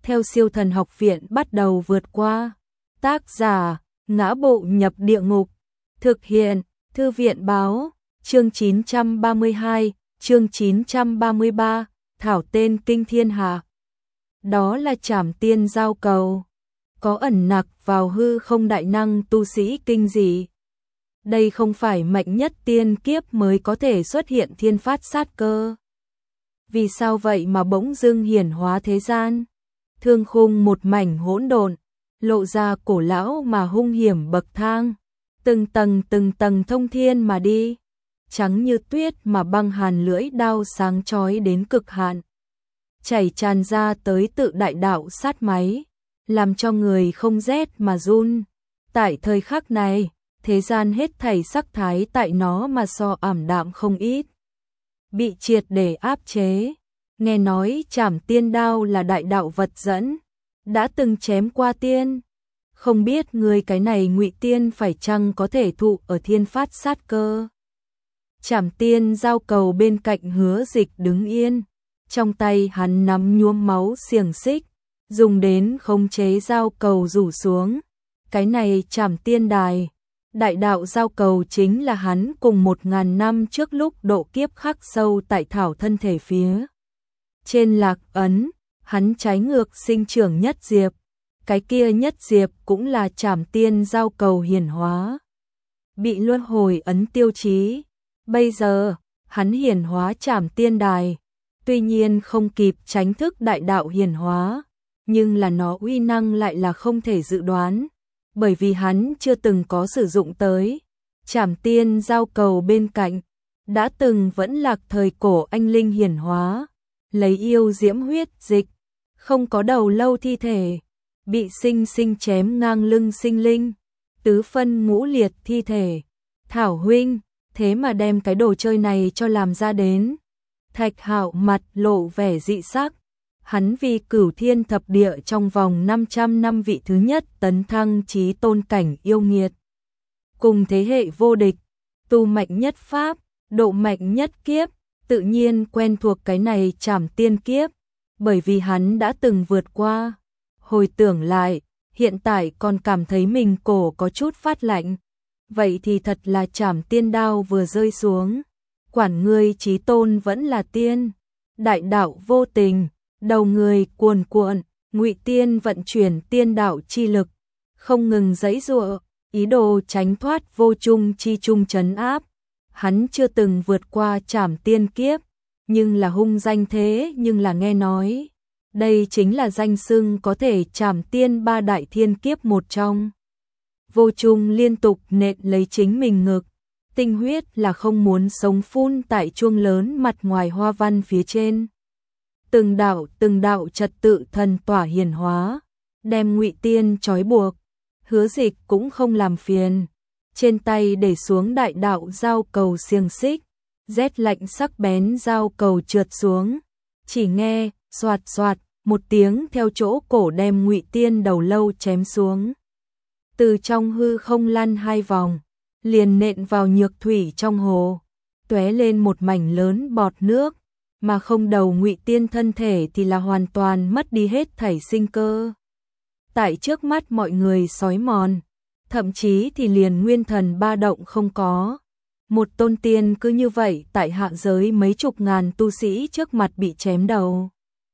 theo Siêu Thần Học Viện bắt đầu vượt qua. Tác giả: Ngã Bộ Nhập Địa Ngục. Thực hiện: Thư viện báo. Chương 932, chương 933, thảo tên kinh thiên hạ. Đó là Trảm Tiên Giao Cầu, có ẩn nặc vào hư không đại năng tu sĩ kinh dị. Đây không phải mạnh nhất tiên kiếp mới có thể xuất hiện thiên phát sát cơ. Vì sao vậy mà bỗng dưng hiển hóa thế gian? Thương khung một mảnh hỗn độn, lộ ra cổ lão mà hung hiểm bậc thang, từng tầng thông thiên mà đi, trắng như tuyết mà băng hàn lưỡi đao sáng chói đến cực hạn, chảy tràn ra tới tự đại đạo sát máy, làm cho người không rét mà run. Tại thời khắc này, thế gian hết thảy sắc thái tại nó mà so ảm đạm không ít, bị triệt để áp chế. Nghe nói Trảm Tiên đao là đại đạo vật dẫn, đã từng chém qua tiên. Không biết người cái này ngụy tiên phải chăng có thể thụ ở thiên phát sát cơ. Trảm Tiên Giao Cầu bên cạnh Hứa Dịch đứng yên, trong tay hắn nắm nhuốm máu xiềng xích, dùng đến khống chế giao cầu rủ xuống. Cái này Trảm Tiên đài, đại đạo giao cầu chính là hắn cùng 1000 năm trước lúc độ kiếp khắc sâu tại thảo thân thể phía trên lạc ấn, hắn trái ngược sinh trưởng nhất diệp, cái kia nhất diệp cũng là Trảm Tiên Giao Cầu hiển hóa, bị luân hồi ấn tiêu chí. Bây giờ, hắn hiển hóa Trảm Tiên đài, tuy nhiên không kịp tránh thức đại đạo hiển hóa, nhưng là nó uy năng lại là không thể dự đoán, bởi vì hắn chưa từng có sử dụng tới. Trảm Tiên Giao Cầu bên cạnh, đã từng vẫn lạc thời cổ anh linh hiển hóa, lấy yêu diễm huyết dịch, không có đầu lâu thi thể, bị sinh sinh chém ngang lưng sinh linh, tứ phân ngũ liệt thi thể. Thảo huynh, thế mà đem cái đồ chơi này cho làm ra đến. Thạch Hạo mặt lộ vẻ dị sắc, hắn vì Cửu Thiên Thập Địa trong vòng 500 năm vị thứ nhất tấn thăng chí tôn cảnh yêu nghiệt, cùng thế hệ vô địch, tu mạnh nhất pháp, độ mạnh nhất kiếp, tự nhiên quen thuộc cái này Trảm Tiên kiếp, bởi vì hắn đã từng vượt qua. Hồi tưởng lại, hiện tại còn cảm thấy mình cổ có chút phát lạnh. Vậy thì thật là Trảm Tiên đao vừa rơi xuống, quản ngươi chí tôn vẫn là tiên, đại đạo vô tình, đầu người cuồn cuộn, ngụy tiên vận chuyển tiên đạo chi lực, không ngừng giãy giụa, ý đồ tránh thoát vô trung chi trung trấn áp. Hắn chưa từng vượt qua Trảm Tiên kiếp, nhưng là hung danh thế, nhưng là nghe nói, đây chính là danh xưng có thể Trảm Tiên 3 đại thiên kiếp một trong. Vô Trung liên tục nện lấy chính mình ngực, tinh huyết là không muốn sống phun tại chuông lớn mặt ngoài hoa văn phía trên. Từng đạo trật tự thần tỏa hiển hóa, đem ngụy tiên trói buộc. Hứa Dịch cũng không làm phiền, trên tay để xuống đại đạo giao cầu xiềng xích, rét lạnh sắc bén giao cầu trượt xuống, chỉ nghe xoạt xoạt một tiếng theo chỗ cổ đem ngụy tiên đầu lâu chém xuống. Từ trong hư không lăn 2 vòng, liền nện vào nhược thủy trong hồ, tóe lên một mảnh lớn bọt nước, mà không đầu ngụy tiên thân thể thì là hoàn toàn mất đi hết thảy sinh cơ. Tại trước mắt mọi người xói mòn, thậm chí thì liền nguyên thần ba động không có. Một tôn tiên cứ như vậy tại hạ giới mấy chục ngàn tu sĩ trước mặt bị chém đầu.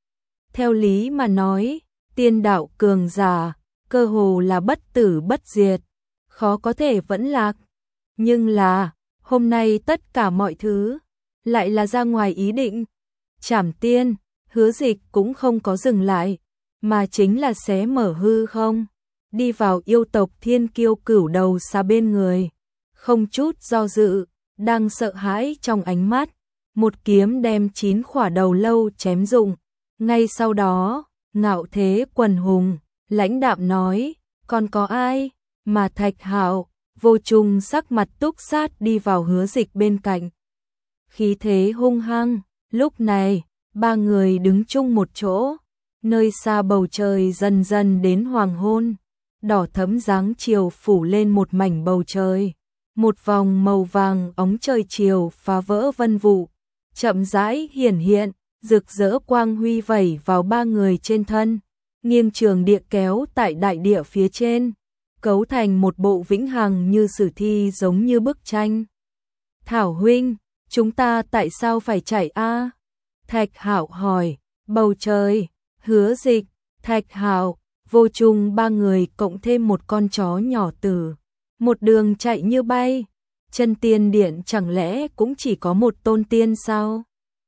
Theo lý mà nói, tiên đạo cường giả, cơ hồ là bất tử bất diệt, khó có thể vẫn lạc. Nhưng là, hôm nay tất cả mọi thứ, lại là ra ngoài ý định. Trảm Tiên, Hứa Dịch cũng không có dừng lại, mà chính là xé mở hư không, đi vào yêu tộc thiên kiêu cửu đầu xa bên người. Không chút do dự, đang sợ hãi trong ánh mắt, một kiếm đem 9 khỏa đầu lâu chém rụng. Ngay sau đó, ngạo thế quần hùng, lãnh đạm nói, còn có ai? Mà Thạch Hạo, Vô Trung sắc mặt túc sát đi vào Hứa Dịch bên cạnh. Khí thế hung hăng, lúc này, 3 người đứng chung một chỗ, nơi xa bầu trời dần dần đến hoàng hôn, đỏ thẫm dáng chiều phủ lên một mảnh bầu trời. Một vòng màu vàng óng trời chiều phá vỡ vân vụ, chậm rãi hiển hiện, rực rỡ quang huy vẩy vào 3 người trên thân, nghiêng trường địa kéo tại đại địa phía trên, cấu thành một bộ vĩnh hằng như sử thi giống như bức tranh. Thảo huynh, chúng ta tại sao phải chạy a? Thạch Hạo hỏi. Bầu trời, Hứa Dịch, Thạch Hạo, Vô Trung ba người cộng thêm một con chó nhỏ tử, một đường chạy như bay. Chân tiên điện chẳng lẽ cũng chỉ có một tôn tiên sao?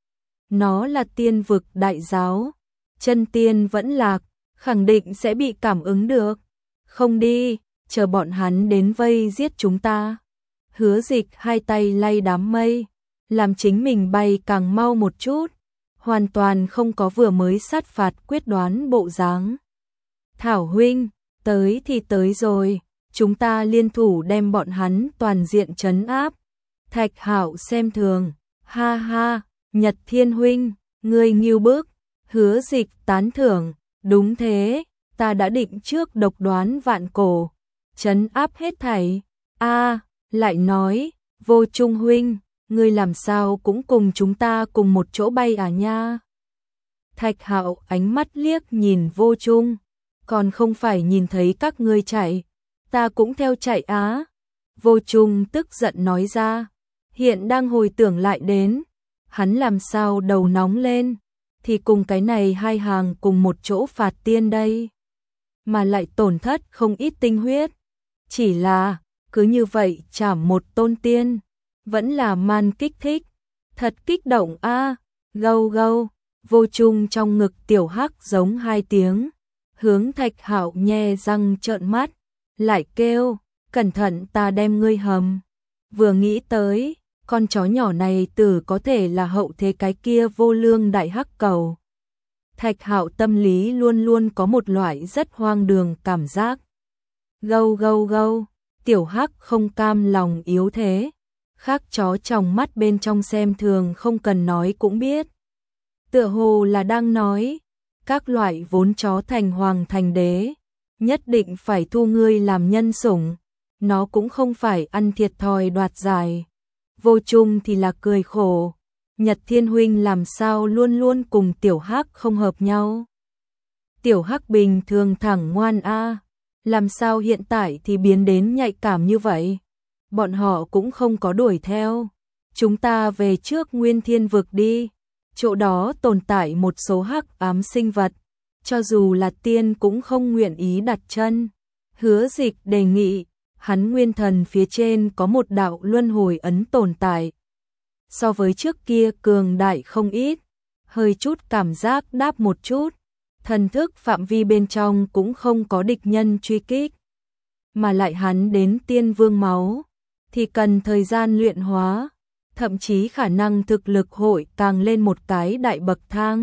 Nó là tiên vực đại giáo, chân tiên vẫn lạc, khẳng định sẽ bị cảm ứng được. Không đi, chờ bọn hắn đến vây giết chúng ta. Hứa Dịch hai tay lay đám mây, làm chính mình bay càng mau một chút, hoàn toàn không có vừa mới sát phạt quyết đoán bộ dáng. Thảo huynh, tới thì tới rồi, chúng ta liên thủ đem bọn hắn toàn diện trấn áp. Thạch Hạo xem thường, ha ha, Nhật Thiên huynh, ngươi ngưu bức. Hứa Dịch tán thưởng, đúng thế, ta đã định trước độc đoán vạn cổ, trấn áp hết thảy. A, lại nói, Vô Trung huynh, ngươi làm sao cũng cùng chúng ta cùng một chỗ bay à nha? Thạch Hạo ánh mắt liếc nhìn Vô Trung, còn không phải nhìn thấy các ngươi chạy, ta cũng theo chạy á. Vô Trung tức giận nói ra, hiện đang hồi tưởng lại đến, hắn làm sao đầu nóng lên, thì cùng cái này hai hàng cùng một chỗ phạt tiên đây, mà lại tổn thất không ít tinh huyết, chỉ là cứ như vậy chảm một tôn tiên, vẫn là man kích thích, thật kích động a. Gâu gâu, Vô Trung trong ngực tiểu hắc giống hai tiếng, hướng Thạch Hạo nhe răng trợn mắt, lại kêu, cẩn thận ta đem ngươi hầm. Vừa nghĩ tới, con chó nhỏ này tử có thể là hậu thế cái kia vô lương đại hắc cầu. Thạch Hạo tâm lý luôn luôn có một loại rất hoang đường cảm giác. Gâu gâu gâu, tiểu hắc không cam lòng yếu thế, khác chó trong mắt bên trong xem thường không cần nói cũng biết. Tựa hồ là đang nói, các loại vốn chó thành hoàng thành đế, nhất định phải thu ngươi làm nhân sủng, nó cũng không phải ăn thiệt thòi đoạt giải. Vô Trung thì là cười khổ, Nhật Thiên huynh làm sao luôn luôn cùng tiểu hắc không hợp nhau. Tiểu hắc bình thường thẳng ngoan a, làm sao hiện tại thì biến đến nhạy cảm như vậy? Bọn họ cũng không có đuổi theo. Chúng ta về trước Nguyên Thiên vực đi, chỗ đó tồn tại một số hắc ám sinh vật, cho dù là tiên cũng không nguyện ý đặt chân. Hứa Dịch đề nghị, hắn nguyên thần phía trên có một đạo luân hồi ấn tồn tại. So với trước kia cường đại không ít, hơi chút cảm giác đáp một chút, thần thức phạm vi bên trong cũng không có địch nhân truy kích. Mà lại hắn đến tiên vương máu, thì cần thời gian luyện hóa, thậm chí khả năng thực lực hội càng lên một cái đại bậc thang.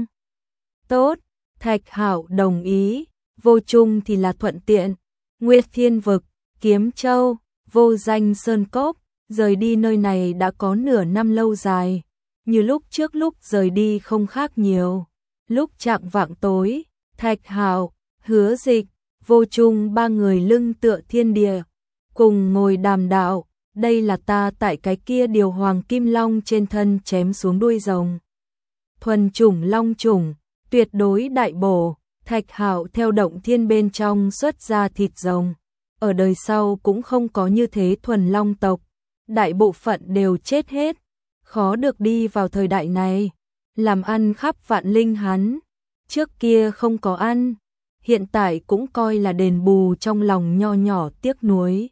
Tốt, Thạch Hạo đồng ý, Vô Trung thì là thuận tiện. Nguyệt Thiên vực, Kiếm Châu, Vô Danh Sơn Cốc, rời đi nơi này đã có nửa năm lâu dài, như lúc trước lúc rời đi không khác nhiều. Lúc chạng vạng tối, Thạch Hạo, Hứa Dịch, Vô Trung ba người lưng tựa thiên địa, cùng ngồi đàm đạo. Đây là ta tại cái kia điều hoàng kim long trên thân chém xuống đuôi rồng. Thuần chủng long chủng, tuyệt đối đại bổ. Thạch Hạo theo động thiên bên trong xuất ra thịt rồng. Ở đời sau cũng không có như thế thuần long tộc, đại bộ phận đều chết hết, khó được đi vào thời đại này, làm ăn khắp vạn linh hắn. Trước kia không có ăn, hiện tại cũng coi là đền bù trong lòng nho nhỏ tiếc nuối.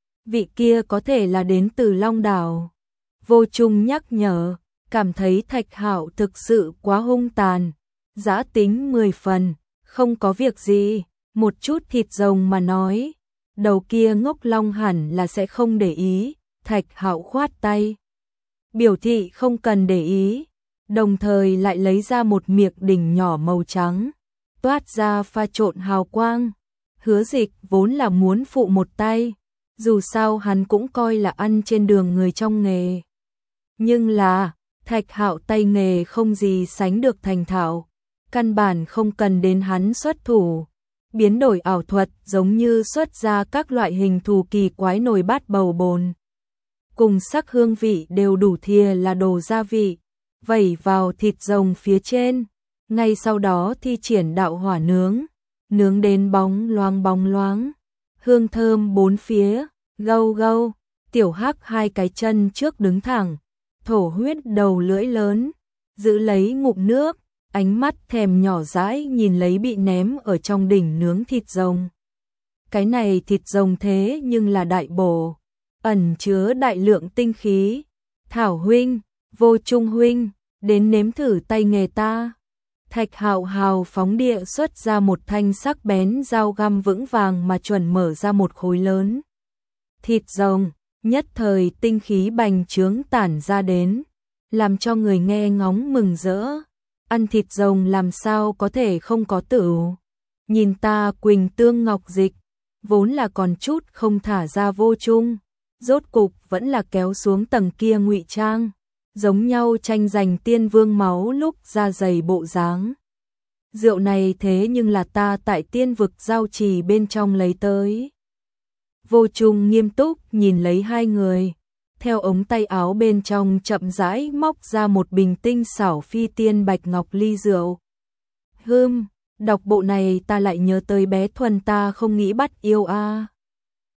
Vị kia có thể là đến từ Long Đảo. Vô Trung nhắc nhở, cảm thấy Thạch Hạo thực sự quá hung tàn, dã tính 10 phần, không có việc gì, một chút thịt rồng mà nói, đầu kia ngốc long hẳn là sẽ không để ý. Thạch Hạo khoát tay, biểu thị không cần để ý, đồng thời lại lấy ra một miệng đỉnh nhỏ màu trắng, toát ra pha trộn hào quang. Hứa Dịch vốn là muốn phụ một tay, dù sao hắn cũng coi là ăn trên đường người trong nghề. Nhưng là, Thạch Hạo tay nghề không gì sánh được thành thạo, căn bản không cần đến hắn xuất thủ. Biến đổi ảo thuật giống như xuất ra các loại hình thù kỳ quái nồi bát bầu bồn. Cùng sắc hương vị đều đủ thìa là đồ gia vị, vẩy vào thịt rồng phía trên, ngay sau đó thi triển đạo hỏa nướng. nướng đến bóng loáng, hương thơm bốn phía, gâu gâu, tiểu hắc hai cái chân trước đứng thẳng, thổ huyết đầu lưỡi lớn, giữ lấy ngụm nước, ánh mắt thèm nhỏ dãi nhìn lấy bị ném ở trong đỉnh nướng thịt rồng. Cái này thịt rồng thế nhưng là đại bổ, ẩn chứa đại lượng tinh khí. Thảo huynh, Vô Trung huynh, đến nếm thử tay nghề ta. Thạch Hạo hào phóng địa xuất ra một thanh sắc bén dao găm vững vàng mà chuẩn mở ra một khối lớn. Thịt rồng, nhất thời tinh khí bành trướng tản ra đến, làm cho người nghe ngóng mừng rỡ. Ăn thịt rồng làm sao có thể không có tửu. Nhìn ta Quỳnh Tương Ngọc Dịch, vốn là còn chút không thả ra Vô Trung, rốt cục vẫn là kéo xuống tầng kia ngụy trang, giống nhau tranh giành tiên vương máu lúc ra dày bộ dáng. Rượu này thế nhưng là ta tại tiên vực giao trì bên trong lấy tới. Vô Trung nghiêm túc nhìn lấy hai người, theo ống tay áo bên trong chậm rãi móc ra một bình tinh xảo phi tiên bạch ngọc ly rượu. Đọc bộ này ta lại nhớ tới bé Thuần ta không nghĩ bắt yêu a.